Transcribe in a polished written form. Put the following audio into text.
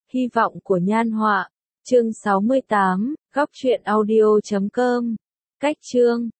Hy vọng của Nhan Họa. Chương 68, góc truyện audio.com. Cách chương